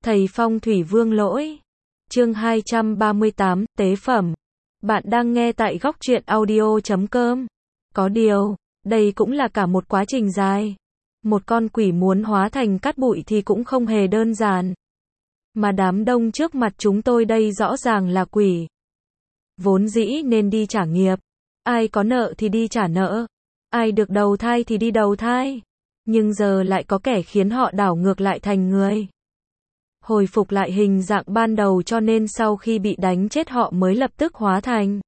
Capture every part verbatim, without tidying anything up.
Thầy Phong Thủy Vương Lỗi. Chương hai trăm ba mươi tám, Tế Phẩm. Bạn đang nghe tại góc truyện audio chấm com. Có điều, đây cũng là cả một quá trình dài. Một con quỷ muốn hóa thành cát bụi thì cũng không hề đơn giản. Mà đám đông trước mặt chúng tôi đây rõ ràng là quỷ. Vốn dĩ nên đi trả nghiệp. Ai có nợ thì đi trả nợ. Ai được đầu thai thì đi đầu thai. Nhưng giờ lại có kẻ khiến họ đảo ngược lại thành người. Hồi phục lại hình dạng ban đầu, cho nên sau khi bị đánh chết họ mới lập tức hóa thành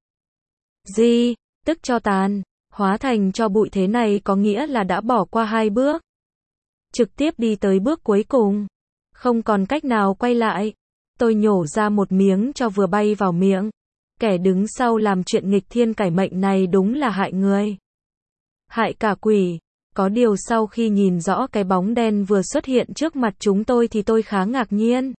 gì? Tức cho tàn. Hóa thành cho bụi thế này có nghĩa là đã bỏ qua hai bước. Trực tiếp đi tới bước cuối cùng. Không còn cách nào quay lại. Tôi nhổ ra một miếng cho vừa bay vào miệng. Kẻ đứng sau làm chuyện nghịch thiên cải mệnh này đúng là hại người. Hại cả quỷ. Có điều sau khi nhìn rõ cái bóng đen vừa xuất hiện trước mặt chúng tôi thì tôi khá ngạc nhiên.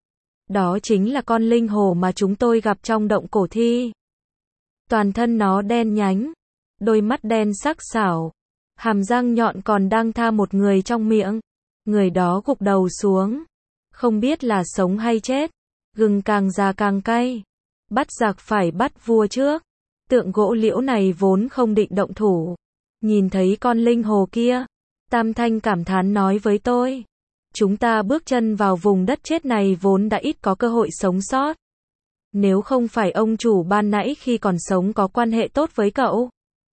Đó chính là con linh hồ mà chúng tôi gặp trong động cổ thi. Toàn thân nó đen nhánh, đôi mắt đen sắc sảo, hàm răng nhọn còn đang tha một người trong miệng. Người đó gục đầu xuống, không biết là sống hay chết. Gừng càng già càng cay. Bắt giặc phải bắt vua trước. Tượng gỗ liễu này vốn không định động thủ. Nhìn thấy con linh hồ kia, Tam Thanh cảm thán nói với tôi. Chúng ta bước chân vào vùng đất chết này vốn đã ít có cơ hội sống sót. Nếu không phải ông chủ ban nãy khi còn sống có quan hệ tốt với cậu,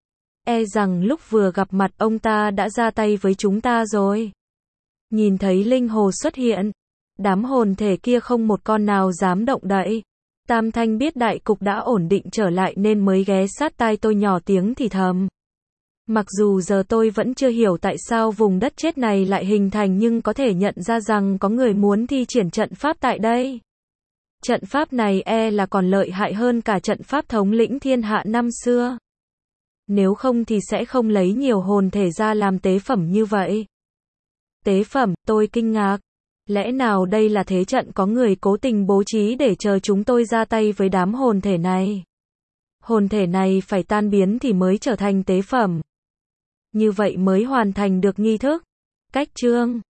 e rằng lúc vừa gặp mặt ông ta đã ra tay với chúng ta rồi. Nhìn thấy linh hồ xuất hiện, đám hồn thể kia không một con nào dám động đậy. Tam Thanh biết đại cục đã ổn định trở lại nên mới ghé sát tai tôi nhỏ tiếng thì thầm. Mặc dù giờ tôi vẫn chưa hiểu tại sao vùng đất chết này lại hình thành, nhưng có thể nhận ra rằng có người muốn thi triển trận pháp tại đây. Trận pháp này e là còn lợi hại hơn cả trận pháp thống lĩnh thiên hạ năm xưa. Nếu không thì sẽ không lấy nhiều hồn thể ra làm tế phẩm như vậy. Tế phẩm, tôi kinh ngạc. Lẽ nào đây là thế trận có người cố tình bố trí để chờ chúng tôi ra tay với đám hồn thể này? Hồn thể này phải tan biến thì mới trở thành tế phẩm. Như vậy mới hoàn thành được nghi thức. Cách chương